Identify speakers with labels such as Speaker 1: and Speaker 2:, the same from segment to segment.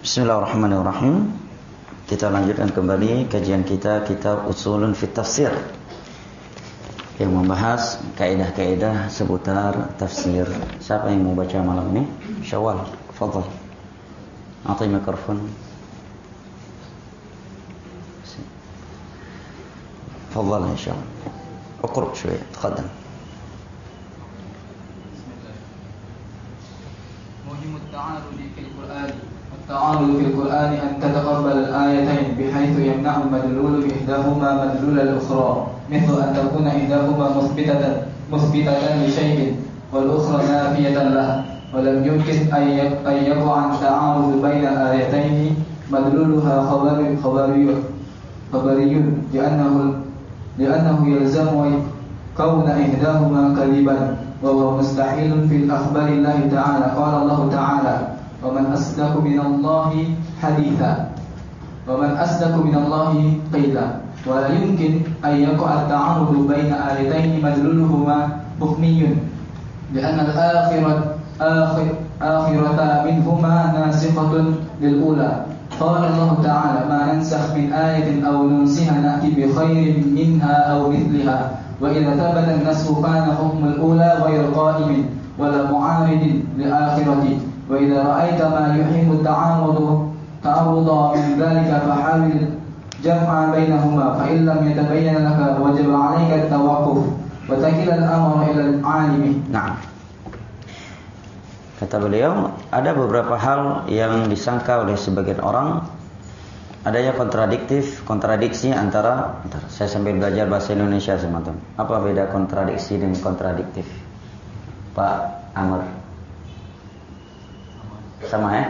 Speaker 1: Bismillahirrahmanirrahim. Kita lanjutkan kembali kajian kita kitab Ushulun fit Tafsir yang membahas kaidah-kaidah seputar tafsir. Siapa yang mau baca malam ini? Syawal, fadhal. Atai mikrofon. Fadhal insyaallah. اقرأ شوية تقدم.
Speaker 2: مهم التعارض في القرآن. التعارض في القرآن أن تتقبل الآيتين بحيث يمنع مدلول إحداهما مدلول الأخرى، مثل أن تكون إحداهما مثبتة لشيء والأخرى نافية له، ولم يمكن أن يقع التعارض بين آيتين مدلولها خبري لأنه يلزم كون إحداهما كذبا، وهو مستحيل في الأخبار الله تعالى. قال الله تعالى: ومن أصدق من الله حديثا، ومن أصدق من الله قيلا. ولا يمكن أن يقع التعارض بين آيتين مدلولهما حكمي، لأن الآخرة منهما ناسخة للأولى. قال الله تعالى: ما ننسخ من آية أو ننسها نأتي بخير منها أو مثلها. وإذا ثبت النسخ كان حكم الأولى غير قائم ولا معارض للآخرة. وإذا رأيت ما يحيم التعارض من ذلك فحاول جمع بينهما، فإن لم يتبين لك وجب عليك التوقف وتكل الأمر إلى العالم.
Speaker 1: Nah, kata beliau, ada beberapa hal yang disangka oleh sebagian orang adanya kontradiksi antara saya sambil belajar bahasa Indonesia teman-teman. Apa beda kontradiksi dengan kontradiktif? Pak Amr. Sama ya?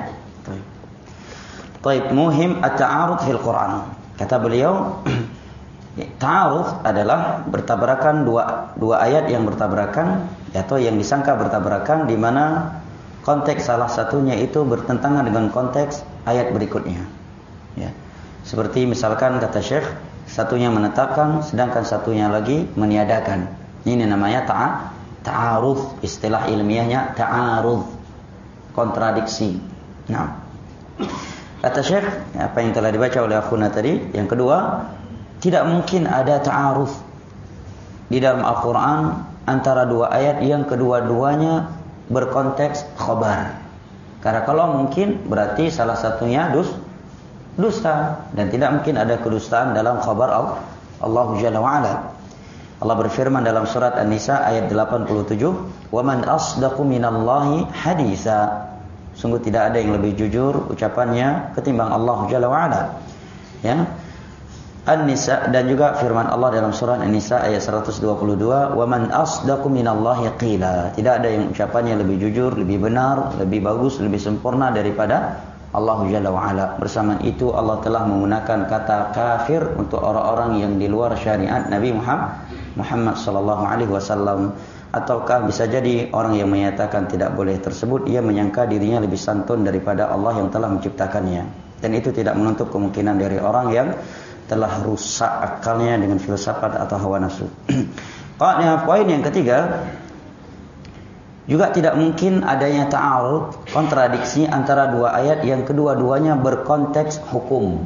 Speaker 1: Baik, muhim at-ta'arud fil Quran. Kata beliau, ta'arud adalah bertabrakan dua ayat yang bertabrakan atau yang disangka bertabrakan di mana konteks salah satunya itu bertentangan dengan konteks ayat berikutnya. Ya. Seperti misalkan kata Syekh, satunya menetapkan sedangkan satunya lagi meniadakan. Ini namanya ta'arud, istilah ilmiahnya ta'arud. Kontradiksi. Nah, kata Syekh, apa yang telah dibaca oleh akhuna tadi, yang kedua, tidak mungkin ada ta'aruf di dalam Al-Quran antara dua ayat yang kedua-duanya berkonteks khabar. Karena kalau mungkin berarti salah satunya dusta, dan tidak mungkin ada kedustaan dalam khabar Allah Jalla wa'ala. Allah berfirman dalam surat An-Nisa ayat 87, "Wa man asdaqu minallahi haditsa." Sungguh tidak ada yang lebih jujur ucapannya ketimbang Allah Jalla wa'ala. Ya. An-Nisa, dan juga firman Allah dalam surat An-Nisa ayat 122, "Wa man asdaqu minallahi qila." Tidak ada yang ucapannya lebih jujur, lebih benar, lebih bagus, lebih sempurna daripada Allah Jalla wa'ala. Bersamaan itu Allah telah menggunakan kata kafir untuk orang-orang yang di luar syariat Nabi Muhammad sallallahu alaihi wasallam. Ataukah bisa jadi orang yang menyatakan tidak boleh tersebut, ia menyangka dirinya lebih santun daripada Allah yang telah menciptakannya. Dan itu tidak menutup kemungkinan dari orang yang telah rusak akalnya dengan filsafat atau hawa nafsu. Poin yang ketiga, juga tidak mungkin adanya ta'arud, kontradiksi antara dua ayat yang kedua-duanya berkonteks hukum.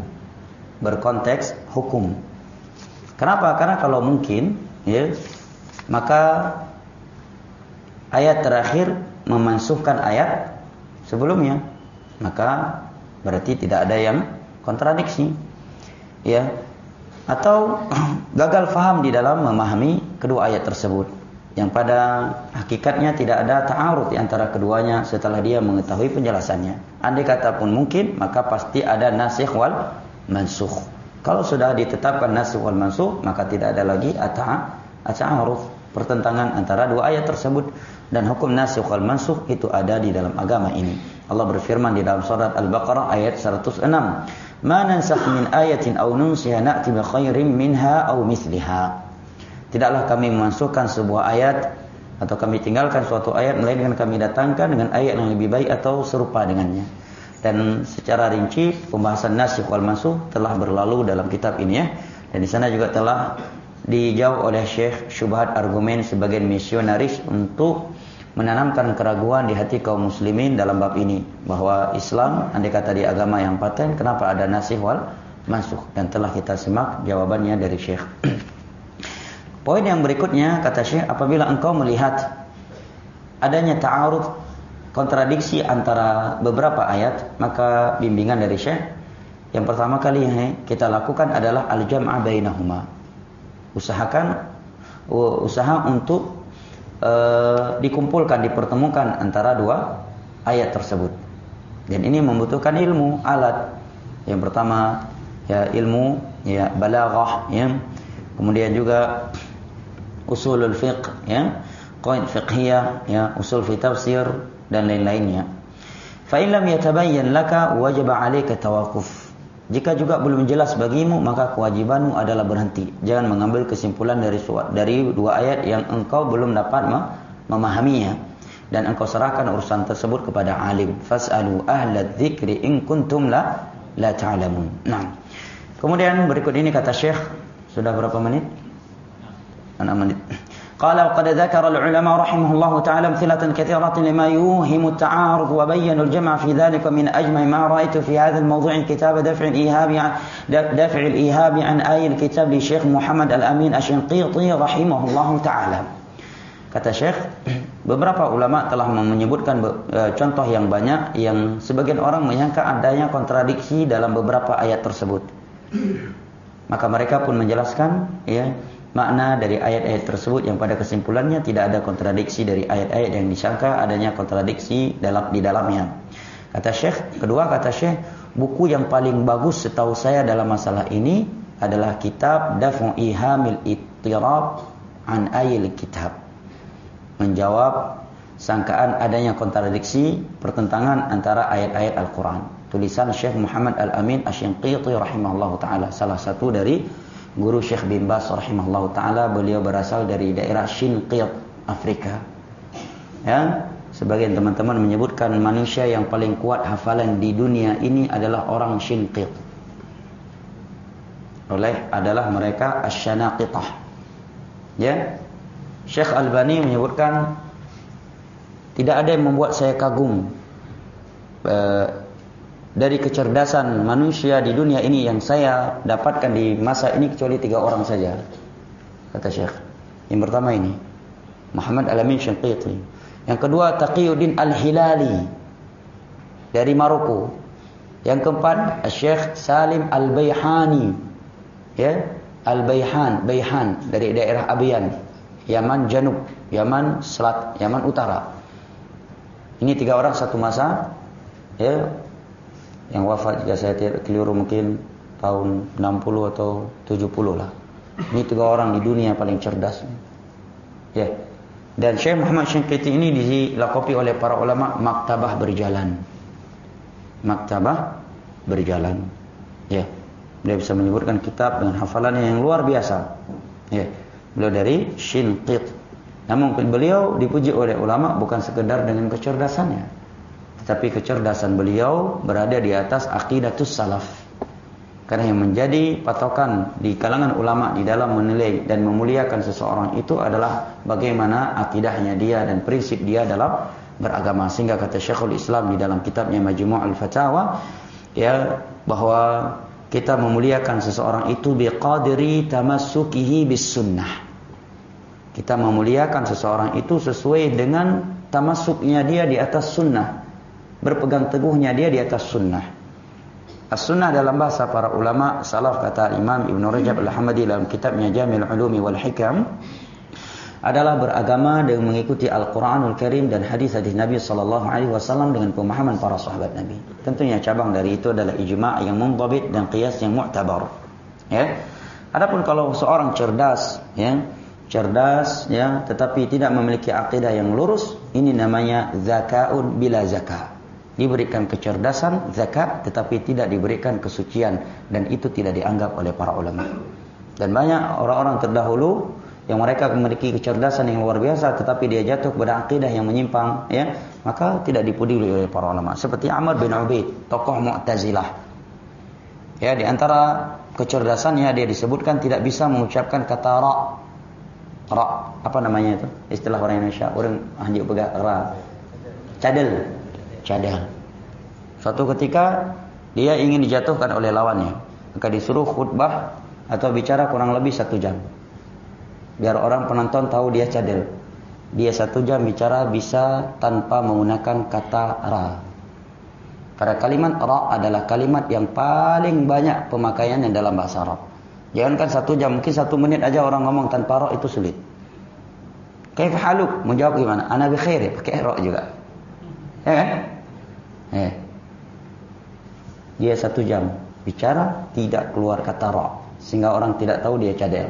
Speaker 1: Kenapa? Karena kalau mungkin, ya, maka ayat terakhir memansuhkan ayat sebelumnya, maka berarti tidak ada yang kontradiksi, ya, atau gagal faham di dalam memahami kedua ayat tersebut, yang pada hakikatnya tidak ada ta'arud di antara keduanya setelah dia mengetahui penjelasannya. Andai kata pun mungkin, maka pasti ada nasikh wal mansukh. Kalau sudah ditetapkan nasikh wal mansukh, maka tidak ada lagi ta'arud, pertentangan antara dua ayat tersebut. Dan hukum nasikh wal mansukh itu ada di dalam agama ini. Allah berfirman di dalam surat Al-Baqarah ayat 106, "Ma nansakh min ayatin aw nunsiha na'ti bi khairin minha aw mithliha." Tidaklah kami memansuhkan sebuah ayat atau kami tinggalkan suatu ayat, melainkan kami datangkan dengan ayat yang lebih baik atau serupa dengannya. Dan secara rinci pembahasan nasikh wal mansukh telah berlalu dalam kitab ini, ya. Dan di sana juga telah dijawab oleh Syekh syubhat argumen sebagian misionaris untuk menanamkan keraguan di hati kaum muslimin dalam bab ini, bahwa Islam andai kata di agama yang paten, kenapa ada nasikh wal mansukh, dan telah kita simak jawabannya dari Syekh. Poin yang berikutnya kata Syekh, apabila engkau melihat adanya ta'arud, kontradiksi antara beberapa ayat, maka bimbingan dari Syekh yang pertama kali yang kita lakukan adalah al-jam'a bainahuma. Usaha untuk dikumpulkan, dipertemukan antara dua ayat tersebut. Dan ini membutuhkan ilmu, alat. Yang pertama ya ilmu ya balaghah, ya. Kemudian juga usulul fiqh, ya, qaid fiqhiyah, ya, usul fi tafsir dan lain-lainnya. Fa in lam yatabayyan laka wajaba 'alaika tawaqquf. Jika juga belum jelas bagimu, maka kewajibanmu adalah berhenti. Jangan mengambil kesimpulan dari dua ayat yang engkau belum dapat memahaminya, dan engkau serahkan urusan tersebut kepada alim. Fas'alu ahla dzikri in kuntum la ta'lamun. Nah. Kemudian berikut ini kata Syekh, sudah berapa menit? 6 menit. Qala qad dzakara al-ulama rahimahullahu ta'ala amthilatan katsiratan lima yuhimu at-ta'arud wa bayyana al-jam'a fi dhalika min ajma' ma ra'aytu fi hadha al-mawdu' kitab daf' al-ihab 'an ayat kitab li Syekh Muhammad Al-Amin Asy-Syanqiti rahimahullahu ta'ala. Kata Syekh, beberapa ulama telah menyebutkan contoh yang banyak yang sebagian orang menyangka adanya kontradiksi dalam beberapa ayat tersebut. Maka mereka pun menjelaskan, ya, makna dari ayat-ayat tersebut yang pada kesimpulannya tidak ada kontradiksi dari ayat-ayat yang disangka adanya kontradiksi di dalamnya. Kata Syekh, kedua kata Syekh, buku yang paling bagus setahu saya dalam masalah ini adalah kitab Daf'u Ihamil Ittirab an Ayil Kitab. Menjawab sangkaan adanya kontradiksi, pertentangan antara ayat-ayat Al-Quran. Tulisan Syekh Muhammad Al-Amin Asy-Syanqiti rahimahullahu ta'ala, salah satu dari guru Syekh bin Baz rahimahullahu ta'ala. Beliau berasal dari daerah Shinqit, Afrika. Ya, sebagian teman-teman menyebutkan manusia yang paling kuat hafalan di dunia ini adalah orang Shinqit. Adalah mereka Asy-Syanaqithah. Ya. Syekh Albani menyebutkan tidak ada yang membuat saya kagum dari kecerdasan manusia di dunia ini yang saya dapatkan di masa ini kecuali 3 orang saja, kata Syekh. Yang pertama ini Muhammad Al-Amin Syanqiti. Yang kedua Taqiyuddin Al-Hilali dari Maroko. Yang keempat Syekh Salim Al-Bayhani, ya, Bayhan dari daerah Abiyan, Yaman Janub, Yaman Utara. Ini 3 orang satu masa, ya, yang wafat jika saya tidak keliru mungkin tahun 60 atau 70 lah. Ini 3 orang di dunia paling cerdas. Ya. Dan Syekh Muhammad Syanqiti ini dilakopi oleh para ulama maktabah berjalan. Maktabah berjalan. Ya. Beliau bisa menyebutkan kitab dengan hafalannya yang luar biasa. Ya. Beliau dari Shinqit. Namun beliau dipuji oleh ulama bukan sekedar dengan kecerdasannya, tapi kecerdasan beliau berada di atas aqidatus salaf. Karena yang menjadi patokan di kalangan ulama di dalam menilai dan memuliakan seseorang itu adalah bagaimana akidahnya dia dan prinsip dia dalam beragama. Sehingga kata Syekhul Islam di dalam kitabnya Majmu' al-Fatawa, ya, bahwa kita memuliakan seseorang itu biqadri tamassukihi bis sunnah. Kita memuliakan seseorang itu sesuai dengan tamassuknya dia di atas sunnah, berpegang teguhnya dia di atas sunnah. As-sunnah dalam bahasa para ulama salaf, kata Imam Ibn Rajab Al-Hamadi dalam kitabnya Jami'ul Ulumi wal Hikam, adalah beragama dengan mengikuti Al-Quranul Karim dan hadis-hadis Nabi SAW dengan pemahaman para sahabat Nabi. Tentunya cabang dari itu adalah ijma' yang mundhabit dan qiyas yang mu'tabar. Ya. Adapun kalau seorang cerdas, tetapi tidak memiliki akidah yang lurus, ini namanya zakaun bila zakah. Diberikan kecerdasan, zakat, tetapi tidak diberikan kesucian, dan itu tidak dianggap oleh para ulama. Dan banyak orang-orang terdahulu yang mereka memiliki kecerdasan yang luar biasa, tetapi dia jatuh pada akidah yang menyimpang, ya, maka tidak dipeduli oleh para ulama. Seperti Amr bin Ubaid, tokoh Mu'tazilah. Ya, di antara kecerdasannya dia disebutkan tidak bisa mengucapkan kata ra. Ra, apa namanya itu? Istilah orang Indonesia, orang anjuk pegang ra. Cadel. Suatu ketika dia ingin dijatuhkan oleh lawannya, maka disuruh khutbah atau bicara kurang lebih 1 jam. Biar orang penonton tahu dia cadel. Dia 1 jam bicara bisa tanpa menggunakan kata ra. Karena kalimat ra adalah kalimat yang paling banyak pemakaiannya dalam bahasa Arab. Jangankan 1 jam, mungkin 1 menit aja orang ngomong tanpa ra itu sulit. Kaif haluk? Menjawab gimana? Ana bi khair, pakai ra juga. Ya kan? Dia 1 jam bicara tidak keluar kata ra, sehingga orang tidak tahu dia cadel.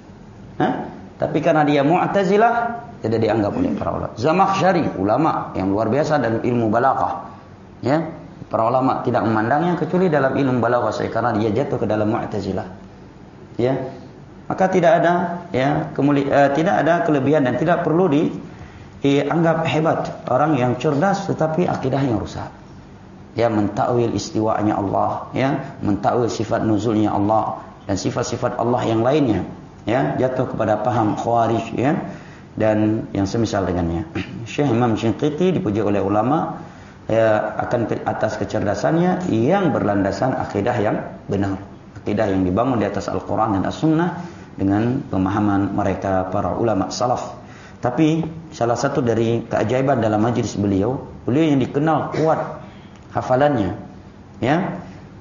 Speaker 1: Tapi karena dia Mu'tazilah, tidak dianggap oleh para ulama. Zamakhsyari, ulama yang luar biasa dalam ilmu balaghah. Ya, para ulama tidak memandangnya kecuali dalam ilmu balaghah karena dia jatuh ke dalam Mu'tazilah. Ya. Maka tidak ada tidak ada kelebihan dan tidak perlu dianggap hebat orang yang cerdas tetapi akidahnya rusak. Ya, mentakwil istiwa'nya Allah, ya, mentakwil sifat nuzulnya Allah dan sifat-sifat Allah yang lainnya. Ya, jatuh kepada paham Khawarij, ya, dan yang semisal dengannya. Syekh Imam Shinqiti dipuji oleh ulama akan atas kecerdasannya yang berlandasan akidah yang benar, akidah yang dibangun di atas Al-Quran dan As-Sunnah dengan pemahaman mereka para ulama salaf. Tapi salah satu dari keajaiban dalam majlis beliau yang dikenal kuat hafalannya, ya,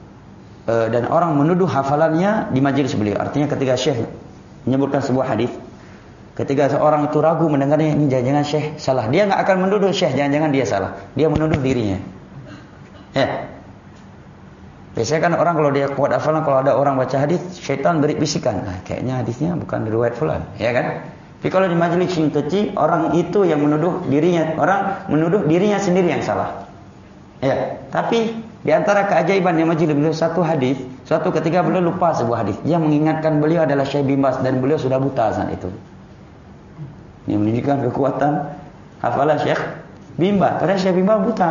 Speaker 1: dan orang menuduh hafalannya di majlis beliau. Artinya ketika Syekh menyebutkan sebuah hadis, ketika seorang itu ragu mendengarnya, ini jangan-jangan Syekh salah, dia enggak akan menuduh Syekh jangan-jangan dia salah, dia menuduh dirinya. Ya. Biasanya kan orang kalau dia kuat hafalan, kalau ada orang baca hadis, syaitan beri bisikan, kayaknya hadisnya bukan riwayat fulan, ya kan? Tapi kalau di majelis yang kecil, orang itu yang menuduh dirinya, orang menuduh dirinya sendiri yang salah. Ya, tapi di antara keajaiban yang majelis beliau satu hadis, suatu ketika beliau lupa sebuah hadis. Yang mengingatkan beliau adalah Syekh bin Baz dan beliau sudah buta saat itu. Yang menunjukkan kekuatan hafalan Syekh bin Baz. Padahal Syekh bin Baz buta.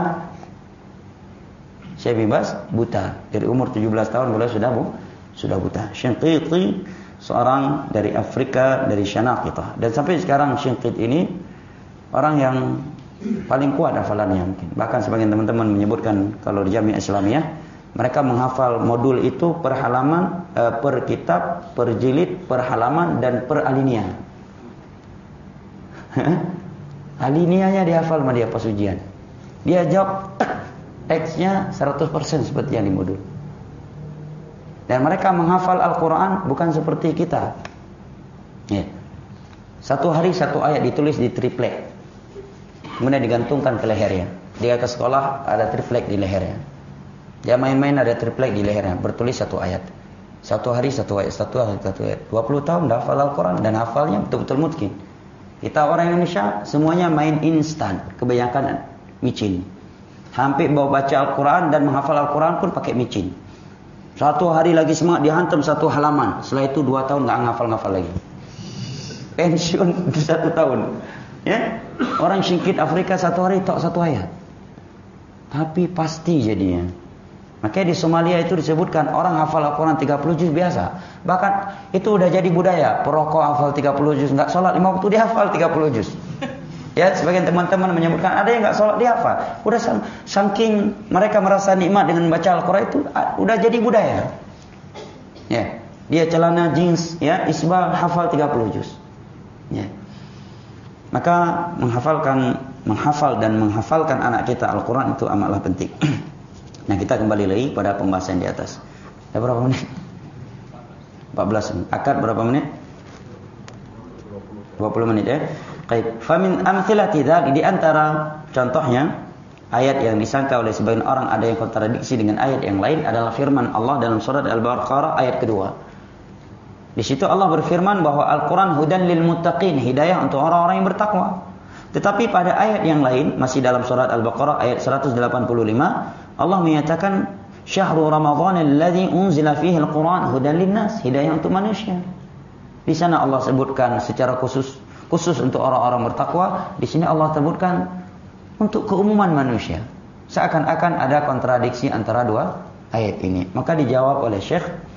Speaker 1: Syekh bin Baz buta. Dari umur 17 tahun beliau sudah buta. Shinqiti seorang dari Afrika, dari Shanaqitah. Dan sampai sekarang Shinqiti ini orang yang paling kuat hafalannya mungkin. Bahkan sebagian teman-teman menyebutkan kalau di Jamiah Islamiyah mereka menghafal modul itu per halaman, per kitab, per jilid, per halaman dan per alinea. Alineanya dihafal sama dia pas ujian. Dia jawab teksnya 100% seperti yang di modul. Dan mereka menghafal Al-Quran bukan seperti kita. Ya. Satu hari satu ayat ditulis di triplek. Kemudian digantungkan ke lehernya. Dia ke sekolah ada triplek di lehernya. Dia main-main ada triplek di lehernya. Bertulis satu ayat. Satu hari satu ayat. Satu hari satu ayat. 20 tahun dah hafal Al-Quran. Dan hafalnya betul-betul mungkin. Kita orang Indonesia semuanya main instan. Kebanyakan micin. Hampir bawa baca Al-Quran dan menghafal Al-Quran pun pakai micin. Satu hari lagi semangat dihantam satu halaman. Setelah itu 2 tahun gak ngafal-ngafal lagi. Pensiun 1 tahun. Ya, orang Shinqit Afrika 1 hari tok 1 ayat. Tapi pasti jadinya. Makanya di Somalia itu disebutkan orang hafal Al-Quran 30 juz biasa. Bahkan itu udah jadi budaya. Perokok hafal 30 juz, enggak sholat 5 waktu dia hafal 30 juz. Ya, sebagian teman-teman menyebutkan ada yang enggak sholat dia hafal. Udah saking mereka merasa nikmat dengan baca Al-Quran itu udah jadi budaya. Ya, dia celana jeans ya, isbal hafal 30 juz. Ya. Maka menghafal dan menghafalkan anak kita Al-Quran itu amatlah penting. Nah, kita kembali lagi pada pembahasan di atas. Berapa menit? 14 menit. Akad berapa menit? 20 menit ya. Baik. Famin amthilati dzalik, di antara contohnya ayat yang disangka oleh sebagian orang ada yang kontradiksi dengan ayat yang lain adalah firman Allah dalam surat Al-Baqarah ayat kedua. Di situ Allah berfirman bahwa Al-Quran hudan lil muttaqin, hidayah untuk orang-orang yang bertakwa. Tetapi pada ayat yang lain, masih dalam surat Al-Baqarah ayat 185, Allah menyatakan syahrul Ramadhan alladzi unzila fihi al-Quran hudan linnas, hidayah untuk manusia. Di sana Allah sebutkan secara khusus untuk orang-orang bertakwa. Di sini Allah sebutkan untuk keumuman manusia. Seakan-akan ada kontradiksi antara dua ayat ini. Maka dijawab oleh Syekh,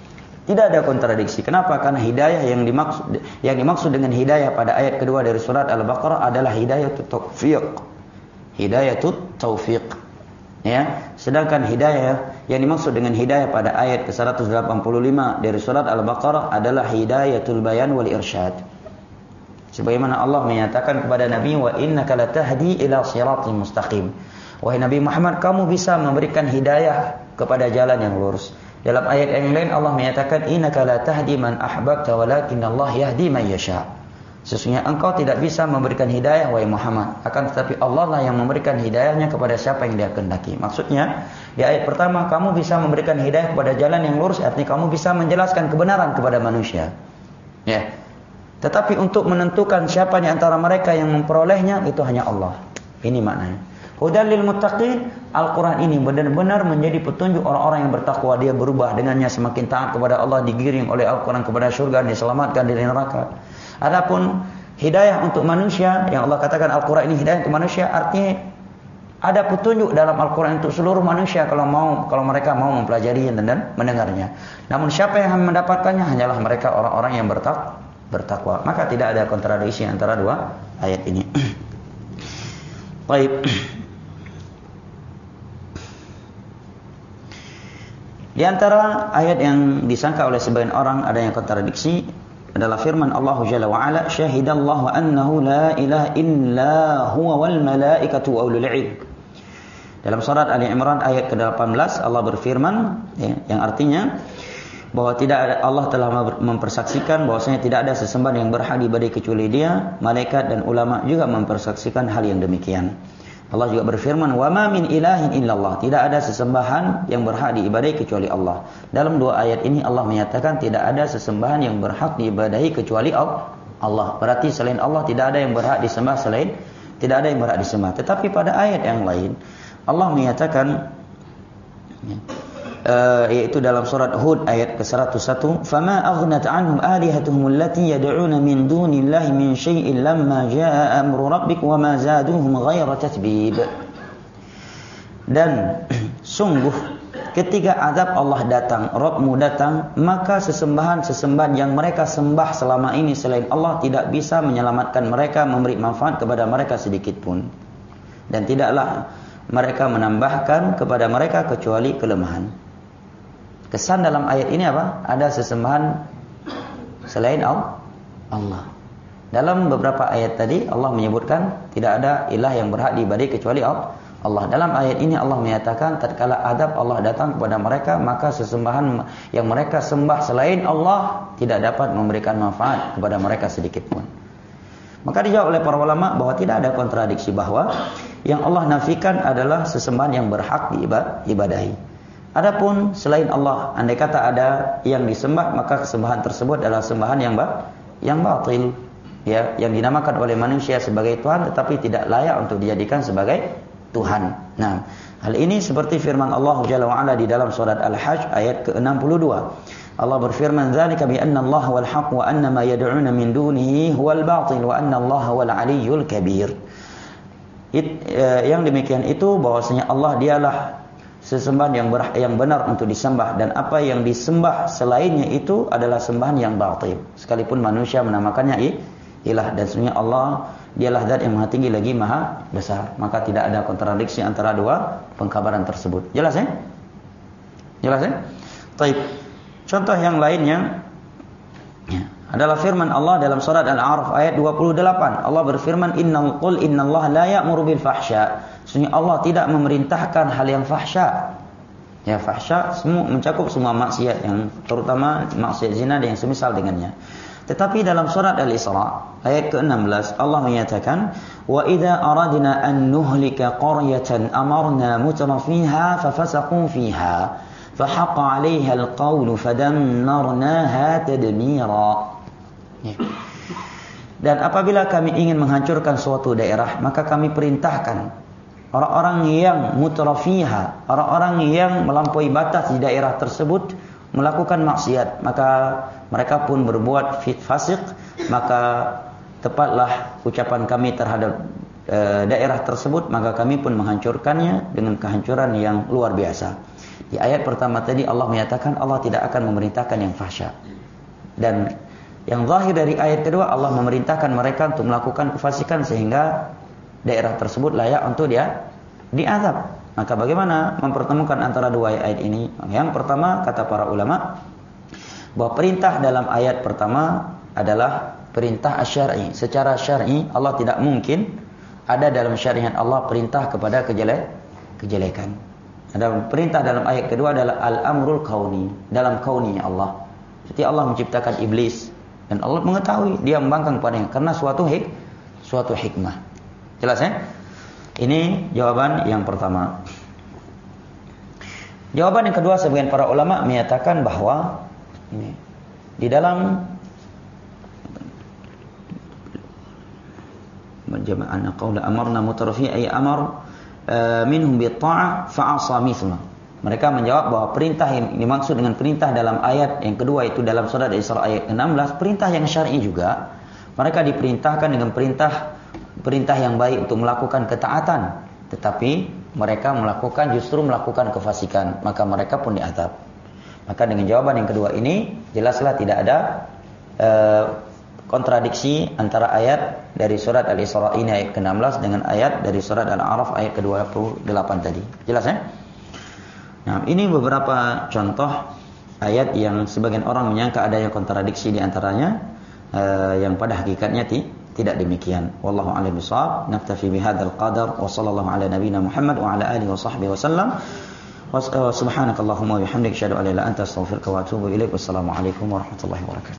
Speaker 1: Tidak ada kontradiksi. Kenapa? Karena hidayah yang dimaksud dengan hidayah pada ayat kedua dari surat Al-Baqarah adalah hidayatut taufiq. Hidayatut taufiq. Ya, sedangkan hidayah yang dimaksud dengan hidayah pada ayat ke-185 dari surat Al-Baqarah adalah hidayatul bayan wal irsyad. Sebagaimana Allah menyatakan kepada Nabi, wa innaka latahdi ila siratal mustaqim. Wahai Nabi Muhammad, kamu bisa memberikan hidayah kepada jalan yang lurus. Dalam ayat yang lain Allah menyatakan, innaka latahdi man ahbabta walakinnallaha yahdi man yasha. Sesungguhnya engkau tidak bisa memberikan hidayah wahai Muhammad, akan tetapi Allah lah yang memberikan hidayahnya kepada siapa yang Dia kehendaki. Maksudnya, di ayat pertama kamu bisa memberikan hidayah kepada jalan yang lurus, artinya kamu bisa menjelaskan kebenaran kepada manusia. Ya. Tetapi untuk menentukan siapa di antara mereka yang memperolehnya, itu hanya Allah. Ini maknanya. Hudal lil muttaqin, Al-Quran ini benar-benar menjadi petunjuk orang-orang yang bertakwa. Dia berubah dengannya semakin taat kepada Allah, digiring oleh Al-Quran kepada surga, diselamatkan dari neraka. Adapun hidayah untuk manusia, yang Allah katakan Al-Quran ini hidayah untuk manusia, artinya ada petunjuk dalam Al-Quran untuk seluruh manusia kalau mereka mau mempelajarinya dan mendengarnya. Namun siapa yang mendapatkannya hanyalah mereka orang-orang yang bertakwa. Maka tidak ada kontradiksi antara dua ayat ini. Baik. Di antara ayat yang disangka oleh sebagian orang ada yang kontradiksi adalah firman Allah Jalla wa Ala, syahidallahu annahu la ilaha illa huwa wal malaikatu wa ulul ilm. Dalam surat Ali Imran ayat ke-18 Allah berfirman, ya, yang artinya bahwa Allah telah mempersaksikan bahwasanya tidak ada sesembahan yang berhak diibadahi kecuali Dia, malaikat dan ulama juga mempersaksikan hal yang demikian. Allah juga berfirman, wa ma min ilahin illallah, tidak ada sesembahan yang berhak diibadahi kecuali Allah. Dalam dua ayat ini Allah menyatakan tidak ada sesembahan yang berhak diibadahi kecuali Allah. Berarti selain Allah tidak ada yang berhak disembah tidak ada yang berhak disembah. Tetapi pada ayat yang lain Allah menyatakan, yaitu dalam surat Hud ayat ke-101, fama aghnat anhum alihatuhum allati yad'una min dunillahi min syai'in lamma jaa'a amru rabbik wa ma zaduhum ghaira tatbib. Dan sungguh ketika azab Allah datang, Rabbmu datang, maka sesembahan yang mereka sembah selama ini selain Allah tidak bisa menyelamatkan mereka, memberi manfaat kepada mereka sedikit pun. Dan tidaklah mereka menambahkan kepada mereka kecuali kelemahan. Kesan dalam ayat ini apa? Ada sesembahan selain Allah. Dalam beberapa ayat tadi Allah menyebutkan tidak ada ilah yang berhak diibadahi kecuali Allah. Dalam ayat ini Allah menyatakan tatkala adab Allah datang kepada mereka, maka sesembahan yang mereka sembah selain Allah tidak dapat memberikan manfaat kepada mereka sedikit pun. Maka dijawab oleh para ulama bahwa tidak ada kontradiksi, bahwa yang Allah nafikan adalah sesembahan yang berhak diibadahi. Adapun selain Allah, andai kata ada yang disembah, maka kesembahan tersebut adalah sembahan yang batil, ya, yang dinamakan oleh manusia sebagai Tuhan tetapi tidak layak untuk dijadikan sebagai Tuhan. Nah, hal ini seperti firman Allah Jalla wa Ala di dalam surat Al-Hajj ayat ke-62. Allah berfirman, "Dzalika bi anna Allah wal haqq wa anna ma yad'una min dunihi huwal batil wa anna Allah wal 'aliyyul kabir." Yang demikian itu bahwasanya Allah dialah sesembahan yang benar untuk disembah, dan apa yang disembah selainnya itu adalah sembahan yang batil, sekalipun manusia menamakannya ilah. Dan sesungguhnya Allah dialah zat yang maha tinggi lagi maha besar. Maka tidak ada kontradiksi antara dua pengkabaran tersebut. Jelas ya? Jelas ya? Baik. Contoh yang lainnya adalah firman Allah dalam surat Al-A'raf ayat 28. Allah berfirman, innallaha la ya'muru bil fahsya. Sesungguhnya Allah tidak memerintahkan hal yang fahsya. Ya, fahsya mencakup semua maksiat, yang terutama maksiat zina dan yang semisal dengannya. Tetapi dalam surat Al-Isra ayat ke-16 Allah menyatakan, wa idza aradna an nuhlika qaryatan amarna mutrafiha fafasaqu fiha fahaqqa 'alaiha al-qawlu fadammarnaha tadmira. Dan apabila kami ingin menghancurkan suatu daerah, maka kami perintahkan orang-orang yang mutrafiha, orang-orang yang melampaui batas di daerah tersebut melakukan maksiat, maka mereka pun berbuat fasik, maka tepatlah ucapan kami terhadap daerah tersebut, maka kami pun menghancurkannya dengan kehancuran yang luar biasa. Di ayat pertama tadi Allah menyatakan Allah tidak akan memerintahkan yang fahsya. Dan yang zahir dari ayat kedua Allah memerintahkan mereka untuk melakukan kefasikan sehingga daerah tersebut layak untuk dia diazab. Maka bagaimana mempertemukan antara dua ayat ini? Yang pertama kata para ulama bahwa perintah dalam ayat pertama adalah perintah asy-syar'i. Secara syar'i Allah tidak mungkin ada dalam syariat Allah perintah kepada kejelekan. Ada perintah dalam ayat kedua adalah al-amrul kauni, dalam kauninya Allah. Jadi Allah menciptakan iblis dan Allah mengetahui dia membangkang padanya karena suatu hikmah. Jelas ya? Ini jawaban yang pertama. Jawaban yang kedua, sebagian para ulama menyatakan bahwa ini di dalam jama'ana qaula amarna mutarfi ay amar minhum bi ta'ah fa'asa mithla. Mereka menjawab bahwa perintah yang dimaksud dengan perintah dalam ayat yang kedua itu dalam surat Al-Isra ayat 16, perintah yang syar'i juga. Mereka diperintahkan dengan perintah yang baik untuk melakukan ketaatan, tetapi mereka justru melakukan kefasikan, maka mereka pun diazab. Maka dengan jawaban yang kedua ini jelaslah tidak ada kontradiksi antara ayat dari surat Al-Isra ini ayat ke-16 dengan ayat dari surat Al-A'raf ayat ke-28 tadi. Jelas ya? Nah, ini beberapa contoh ayat yang sebagian orang menyangka adanya kontradiksi di antaranya, yang pada hakikatnya tidak demikian. Wallahu a'lam bishawab. Naktafi bihadzal qadar wa sallallahu ala nabiyyina Muhammad wa ala alihi wa sahbihi wasallam. Wa subhanakallahumma wa bihamdika asyhadu an la ilaha illa anta astaghfiruka wa atubu ilaik. Wassalamu alaikum warahmatullahi wabarakatuh.